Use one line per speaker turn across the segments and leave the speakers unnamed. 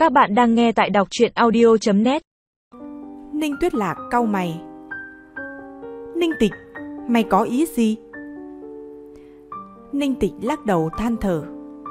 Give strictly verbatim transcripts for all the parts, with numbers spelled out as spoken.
Các bạn đang nghe tại đọc truyện audio chấm net.
Ninh Tuyết Lạc cau mày. Ninh Tịch, mày có ý gì? Ninh Tịch lắc đầu than thở.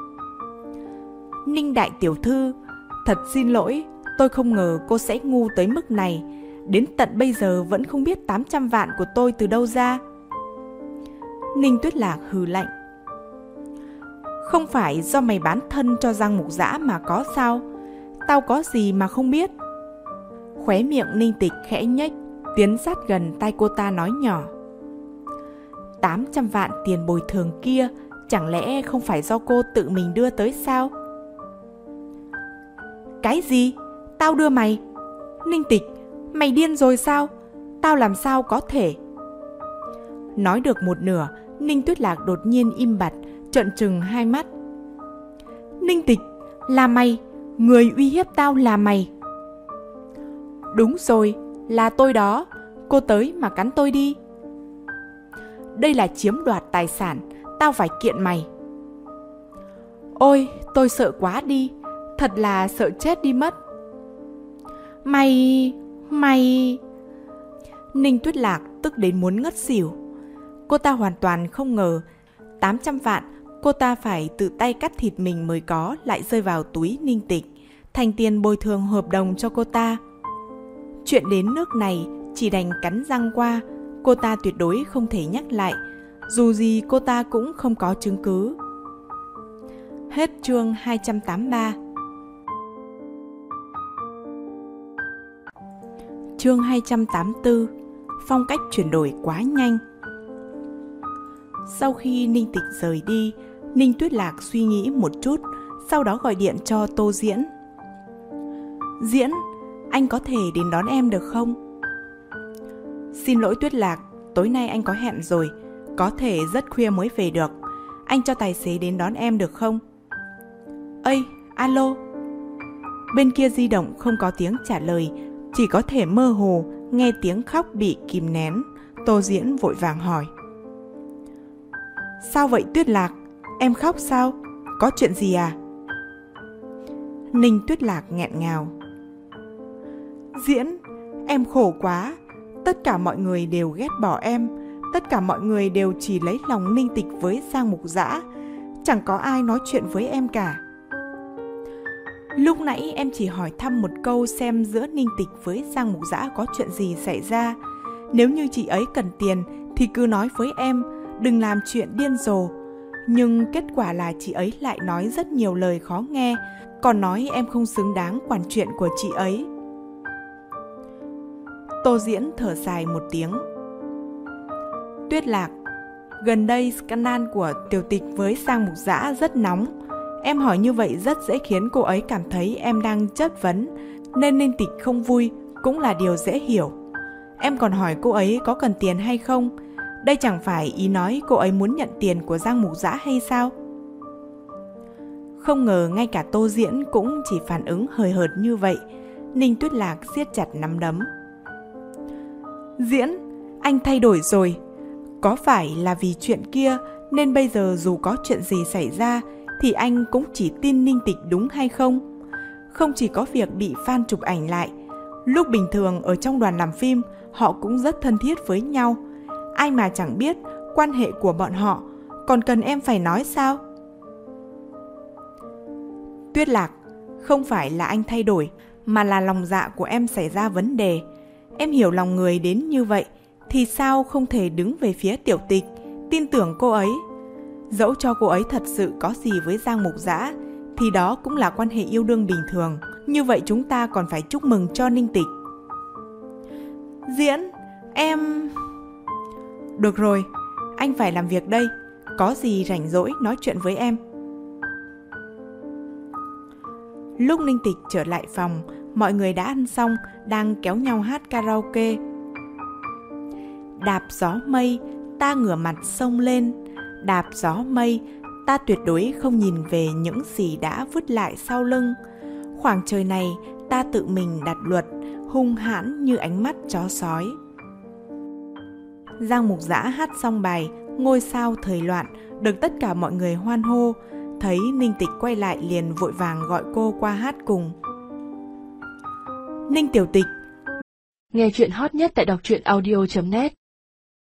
Ninh đại tiểu thư, thật xin lỗi, tôi không ngờ cô sẽ ngu tới mức này. Đến tận bây giờ vẫn không biết tám trăm vạn của tôi từ đâu ra. Ninh Tuyết Lạc hừ lạnh. Không phải do mày bán thân cho Giang Mục Dã mà có sao? Tao có gì mà không biết? Khóe miệng Ninh Tịch khẽ nhếch, tiến sát gần tai cô ta nói nhỏ. Tám trăm vạn tiền bồi thường kia chẳng lẽ không phải do cô tự mình đưa tới sao? Cái gì? Tao đưa mày? Ninh Tịch, mày điên rồi sao? Tao làm sao có thể? Nói được một nửa, Ninh Tuyết Lạc đột nhiên im bặt, trợn trừng hai mắt. Ninh Tịch, là mày? Người uy hiếp tao là mày? Đúng rồi, là tôi đó. Cô tới mà cắn tôi đi. Đây là chiếm đoạt tài sản, tao phải kiện mày. Ôi, tôi sợ quá đi, thật là sợ chết đi mất. Mày... mày... Ninh Tuyết Lạc tức đến muốn ngất xỉu. Cô ta hoàn toàn không ngờ tám trăm vạn cô ta phải tự tay cắt thịt mình mới có lại rơi vào túi Ninh Tịch, thành tiền bồi thường hợp đồng cho cô ta. Chuyện đến nước này chỉ đành cắn răng qua, cô ta tuyệt đối không thể nhắc lại, dù gì cô ta cũng không có chứng cứ. Hết chương hai trăm tám mươi ba. Chương hai trăm tám mươi tư. Phong cách chuyển đổi quá nhanh. Sau khi Ninh Tịch rời đi, Ninh Tuyết Lạc suy nghĩ một chút, sau đó gọi điện cho Tô Diễn. Diễn, anh có thể đến đón em được không? Xin lỗi Tuyết Lạc, tối nay anh có hẹn rồi, có thể rất khuya mới về được. Anh cho tài xế đến đón em được không? Ây, alo. Bên kia di động không có tiếng trả lời, chỉ có thể mơ hồ nghe tiếng khóc bị kìm nén. Tô Diễn vội vàng hỏi. Sao vậy Tuyết Lạc? Em khóc sao? Có chuyện gì à? Ninh Tuyết Lạc nghẹn ngào. Diễn, em khổ quá. Tất cả mọi người đều ghét bỏ em. Tất cả mọi người đều chỉ lấy lòng Ninh Tịch với Giang Mục Dã. Chẳng có ai nói chuyện với em cả. Lúc nãy em chỉ hỏi thăm một câu xem giữa Ninh Tịch với Giang Mục Dã có chuyện gì xảy ra. Nếu như chị ấy cần tiền thì cứ nói với em, đừng làm chuyện điên rồ. Nhưng kết quả là chị ấy lại nói rất nhiều lời khó nghe, còn nói em không xứng đáng quản chuyện của chị ấy. Tô Diễn thở dài một tiếng. Tuyết Lạc, gần đây scandal của Tiểu Tịch với Giang Mục Dã rất nóng. Em hỏi như vậy rất dễ khiến cô ấy cảm thấy em đang chất vấn, nên Ninh Tịch không vui cũng là điều dễ hiểu. Em còn hỏi cô ấy có cần tiền hay không? Đây chẳng phải ý nói cô ấy muốn nhận tiền của Giang Mục Dã hay sao? Không ngờ ngay cả Tô Diễn cũng chỉ phản ứng hời hợt như vậy. Ninh Tuyết Lạc siết chặt nắm đấm. Diễn, anh thay đổi rồi. Có phải là vì chuyện kia nên bây giờ dù có chuyện gì xảy ra thì anh cũng chỉ tin Ninh Tịch đúng hay không? Không chỉ có việc bị fan chụp ảnh lại, lúc bình thường ở trong đoàn làm phim họ cũng rất thân thiết với nhau. Ai mà chẳng biết quan hệ của bọn họ, còn cần em phải nói sao? Tuyết Lạc, không phải là anh thay đổi, mà là lòng dạ của em xảy ra vấn đề. Em hiểu lòng người đến như vậy, thì sao không thể đứng về phía Tiểu Tịch, tin tưởng cô ấy? Dẫu cho cô ấy thật sự có gì với Giang Mục Dã, thì đó cũng là quan hệ yêu đương bình thường. Như vậy chúng ta còn phải chúc mừng cho Ninh Tịch. Diễn, em... Được rồi, anh phải làm việc đây. Có gì rảnh rỗi nói chuyện với em. Lúc Ninh Tịch trở lại phòng, mọi người đã ăn xong, đang kéo nhau hát karaoke. Đạp gió mây, ta ngửa mặt sông lên. Đạp gió mây, ta tuyệt đối không nhìn về những gì đã vứt lại sau lưng. Khoảng trời này, ta tự mình đặt luật, hung hãn như ánh mắt chó sói. Giang Mục Dã hát xong bài Ngôi sao thời loạn, được tất cả mọi người hoan hô. Thấy Ninh Tịch quay lại liền vội vàng gọi cô qua hát cùng. Ninh Tiểu Tịch.
Nghe chuyện hot nhất tại đọc truyện audio chấm net.